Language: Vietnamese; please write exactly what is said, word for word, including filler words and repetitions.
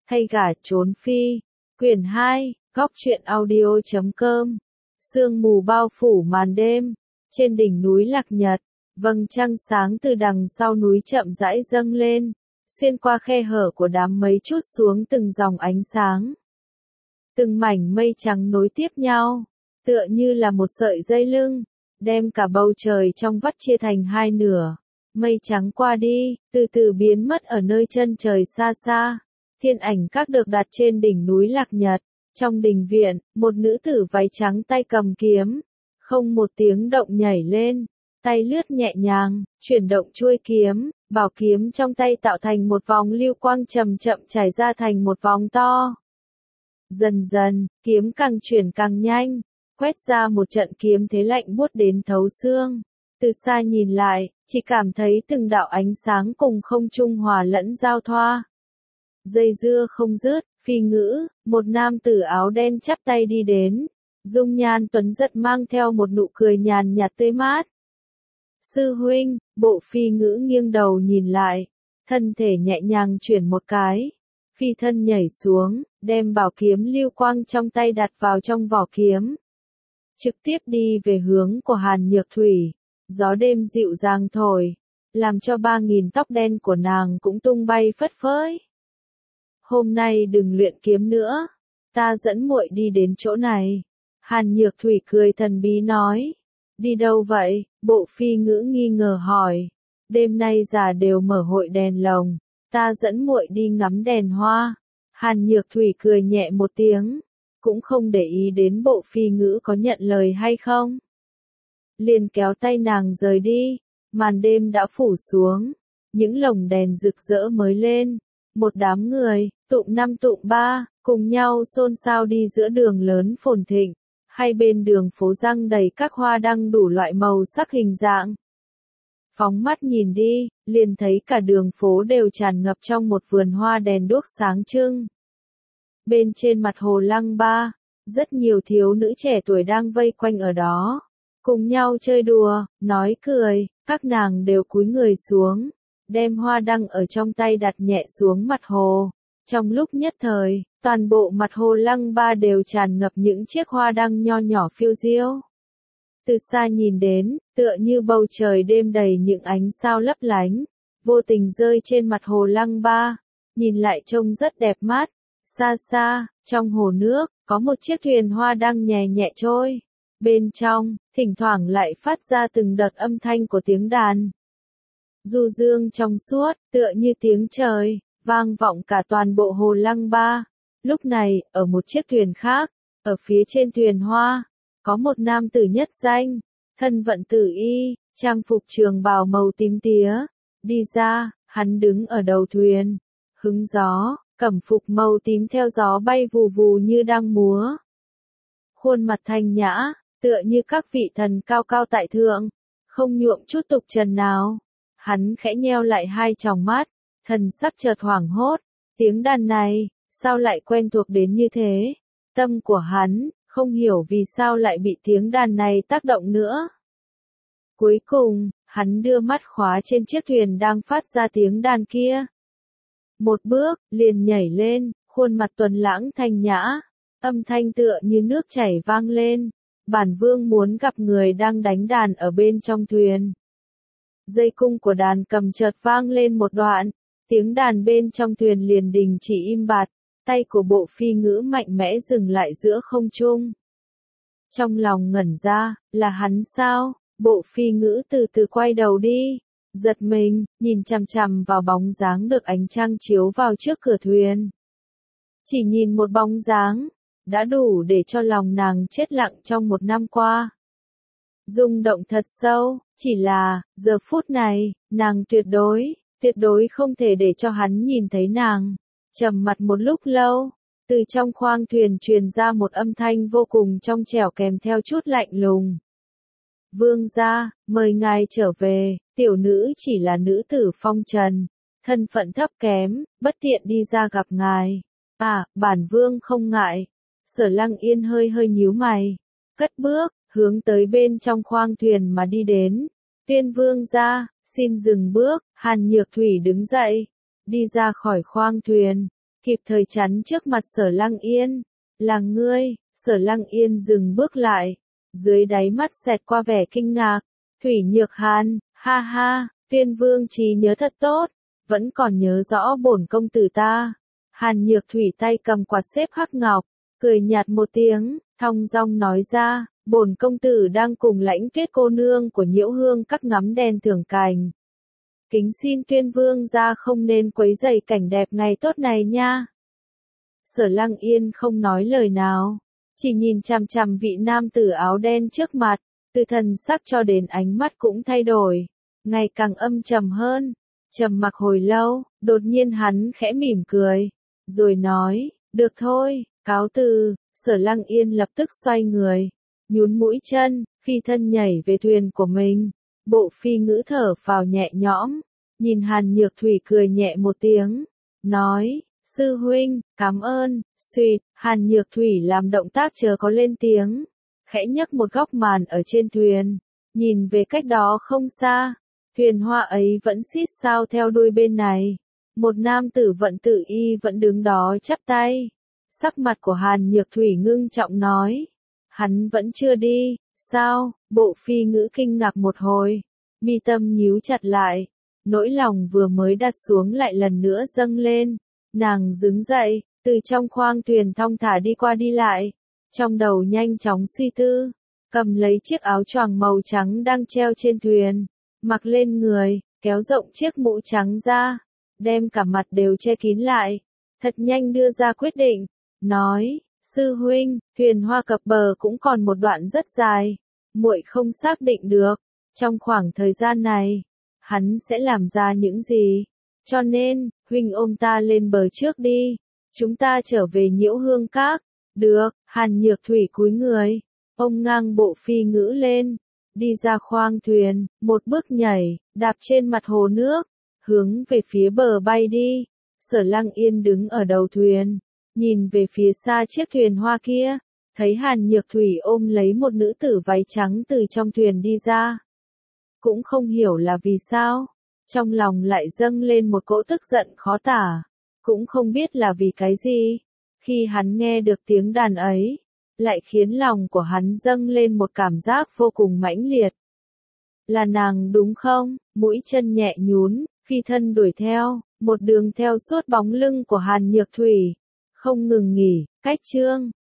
Thay gả trốn phi. Quyển hai, góc truyện audio chấm com. Sương mù bao phủ màn đêm. Trên đỉnh núi Lạc Nhật, vầng trăng sáng từ đằng sau núi chậm rãi dâng lên, xuyên qua khe hở của đám mây trút xuống từng dòng ánh sáng. Từng mảnh mây trắng nối tiếp nhau, tựa như là một sợi dây lưng, đem cả bầu trời trong vắt chia thành hai nửa. Mây trắng qua đi, từ từ biến mất ở nơi chân trời xa xa. Thiên ảnh các được đặt trên đỉnh núi Lạc Nhật. Trong đình viện, một nữ tử váy trắng tay cầm kiếm, không một tiếng động nhảy lên, tay lướt nhẹ nhàng, chuyển động chuôi kiếm, bảo kiếm trong tay tạo thành một vòng lưu quang chậm chậm trải ra thành một vòng to. Dần dần, kiếm càng chuyển càng nhanh, quét ra một trận kiếm thế lạnh buốt đến thấu xương. Từ xa nhìn lại, chỉ cảm thấy từng đạo ánh sáng cùng không trung hòa lẫn giao thoa. Dây dưa không dứt, phi ngữ, một nam tử áo đen chắp tay đi đến, dung nhan tuấn giật mang theo một nụ cười nhàn nhạt tươi mát. Sư huynh, bộ phi ngữ nghiêng đầu nhìn lại, thân thể nhẹ nhàng chuyển một cái, phi thân nhảy xuống, đem bảo kiếm lưu quang trong tay đặt vào trong vỏ kiếm. Trực tiếp đi về hướng của Hàn Nhược Thủy, gió đêm dịu dàng thổi, làm cho ba nghìn tóc đen của nàng cũng tung bay phất phới. Hôm nay đừng luyện kiếm nữa, ta dẫn muội đi đến chỗ này. Hàn Nhược Thủy cười thần bí nói. Đi đâu vậy? Bộ phi ngữ nghi ngờ hỏi. Đêm nay già đều mở hội đèn lồng, ta dẫn muội đi ngắm đèn hoa. Hàn Nhược Thủy cười nhẹ một tiếng, cũng không để ý đến bộ phi ngữ có nhận lời hay không. Liền kéo tay nàng rời đi, màn đêm đã phủ xuống, những lồng đèn rực rỡ mới lên. Một đám người, tụm năm tụm ba, cùng nhau xôn xao đi giữa đường lớn phồn thịnh, hai bên đường phố răng đầy các hoa đăng đủ loại màu sắc hình dạng. Phóng mắt nhìn đi, liền thấy cả đường phố đều tràn ngập trong một vườn hoa đèn đuốc sáng trưng. Bên trên mặt hồ Lăng Ba, rất nhiều thiếu nữ trẻ tuổi đang vây quanh ở đó, cùng nhau chơi đùa, nói cười, các nàng đều cúi người xuống, đem hoa đăng ở trong tay đặt nhẹ xuống mặt hồ. Trong lúc nhất thời, toàn bộ mặt hồ Lăng Ba đều tràn ngập những chiếc hoa đăng nho nhỏ phiêu diêu. Từ xa nhìn đến, tựa như bầu trời đêm đầy những ánh sao lấp lánh, vô tình rơi trên mặt hồ Lăng Ba, nhìn lại trông rất đẹp mắt. Xa xa, trong hồ nước, có một chiếc thuyền hoa đăng nhẹ nhẹ trôi. Bên trong, thỉnh thoảng lại phát ra từng đợt âm thanh của tiếng đàn. Du dương trong suốt, tựa như tiếng trời, vang vọng cả toàn bộ hồ Lăng Ba. Lúc này, ở một chiếc thuyền khác, ở phía trên thuyền hoa, có một nam tử nhất danh, thân vận tử y, trang phục trường bào màu tím tía, đi ra, hắn đứng ở đầu thuyền, hứng gió, cẩm phục màu tím theo gió bay vù vù như đang múa. Khuôn mặt thanh nhã, tựa như các vị thần cao cao tại thượng, không nhuộm chút tục trần nào. Hắn khẽ nheo lại hai tròng mắt, thần sắc chợt hoảng hốt, tiếng đàn này, sao lại quen thuộc đến như thế? Tâm của hắn, không hiểu vì sao lại bị tiếng đàn này tác động nữa. Cuối cùng, hắn đưa mắt khóa trên chiếc thuyền đang phát ra tiếng đàn kia. Một bước, liền nhảy lên, khuôn mặt tuấn lãng thanh nhã, âm thanh tựa như nước chảy vang lên. Bản vương muốn gặp người đang đánh đàn ở bên trong thuyền. Dây cung của đàn cầm chợt vang lên một đoạn, tiếng đàn bên trong thuyền liền đình chỉ im bặt, tay của bộ phi ngữ mạnh mẽ dừng lại giữa không trung. Trong lòng ngẩn ra, là hắn sao? Bộ phi ngữ từ từ quay đầu đi, giật mình, nhìn chằm chằm vào bóng dáng được ánh trăng chiếu vào trước cửa thuyền. Chỉ nhìn một bóng dáng, đã đủ để cho lòng nàng chết lặng trong một năm qua. Rung động thật sâu, chỉ là, giờ phút này, nàng tuyệt đối, tuyệt đối không thể để cho hắn nhìn thấy nàng. Trầm mặt một lúc lâu, từ trong khoang thuyền truyền ra một âm thanh vô cùng trong trẻo kèm theo chút lạnh lùng. Vương gia, mời ngài trở về, tiểu nữ chỉ là nữ tử phong trần, thân phận thấp kém, bất tiện đi ra gặp ngài. À, bản vương không ngại. Sở Lăng Yên hơi hơi nhíu mày, cất bước, hướng tới bên trong khoang thuyền mà đi đến. Tuyên vương gia, xin dừng bước. Hàn Nhược Thủy đứng dậy, đi ra khỏi khoang thuyền, kịp thời chắn trước mặt Sở Lăng Yên. Là ngươi, Sở Lăng Yên dừng bước lại, dưới đáy mắt xẹt qua vẻ kinh ngạc. Thủy Nhược Hàn, ha ha, Tuyên Vương trí nhớ thật tốt, vẫn còn nhớ rõ bổn công tử ta. Hàn Nhược Thủy tay cầm quạt xếp hắc ngọc, cười nhạt một tiếng, thong dong nói ra, bổn công tử đang cùng Lãnh Tuyết cô nương của Nhiễu Hương các ngắm đèn thưởng cảnh. Kính xin Tuyên Vương gia không nên quấy rầy cảnh đẹp ngày tốt này nha. Sở Lăng Yên không nói lời nào, chỉ nhìn chằm chằm vị nam tử áo đen trước mặt, từ thần sắc cho đến ánh mắt cũng thay đổi, ngày càng âm trầm hơn. Trầm mặc hồi lâu, đột nhiên hắn khẽ mỉm cười, rồi nói, được thôi, cáo từ. Sở Lăng Yên lập tức xoay người, nhún mũi chân, phi thân nhảy về thuyền của mình. Bộ phi ngữ thở phào nhẹ nhõm, nhìn Hàn Nhược Thủy cười nhẹ một tiếng, nói, sư huynh, cảm ơn. Xuyệt, Hàn Nhược Thủy làm động tác chờ có lên tiếng, khẽ nhấc một góc màn ở trên thuyền, nhìn về cách đó không xa, thuyền hoa ấy vẫn xít sao theo đuôi bên này. Một nam tử vận tự y vẫn đứng đó chắp tay. Sắc mặt của Hàn Nhược Thủy ngưng trọng nói, hắn vẫn chưa đi, sao? Bộ phi ngữ kinh ngạc một hồi, mi tâm nhíu chặt lại, nỗi lòng vừa mới đặt xuống lại lần nữa dâng lên. Nàng đứng dậy, từ trong khoang thuyền thong thả đi qua đi lại, trong đầu nhanh chóng suy tư, cầm lấy chiếc áo choàng màu trắng đang treo trên thuyền, mặc lên người, kéo rộng chiếc mũ trắng ra, đem cả mặt đều che kín lại, thật nhanh đưa ra quyết định, nói, sư huynh, thuyền hoa cập bờ cũng còn một đoạn rất dài, muội không xác định được, trong khoảng thời gian này, hắn sẽ làm ra những gì, cho nên, huynh ôm ta lên bờ trước đi, chúng ta trở về Nhiễu Hương Các. Được. Hàn Nhược Thủy cúi người, ông ngang bộ phi ngữ lên, đi ra khoang thuyền, một bước nhảy, đạp trên mặt hồ nước, hướng về phía bờ bay đi. Sở Lăng Yên đứng ở đầu thuyền, nhìn về phía xa chiếc thuyền hoa kia, thấy Hàn Nhược Thủy ôm lấy một nữ tử váy trắng từ trong thuyền đi ra. Cũng không hiểu là vì sao, trong lòng lại dâng lên một cỗ tức giận khó tả, cũng không biết là vì cái gì. Khi hắn nghe được tiếng đàn ấy, lại khiến lòng của hắn dâng lên một cảm giác vô cùng mãnh liệt. Là nàng đúng không? Mũi chân nhẹ nhún, phi thân đuổi theo, một đường theo suốt bóng lưng của Hàn Nhược Thủy, không ngừng nghỉ. Cách chương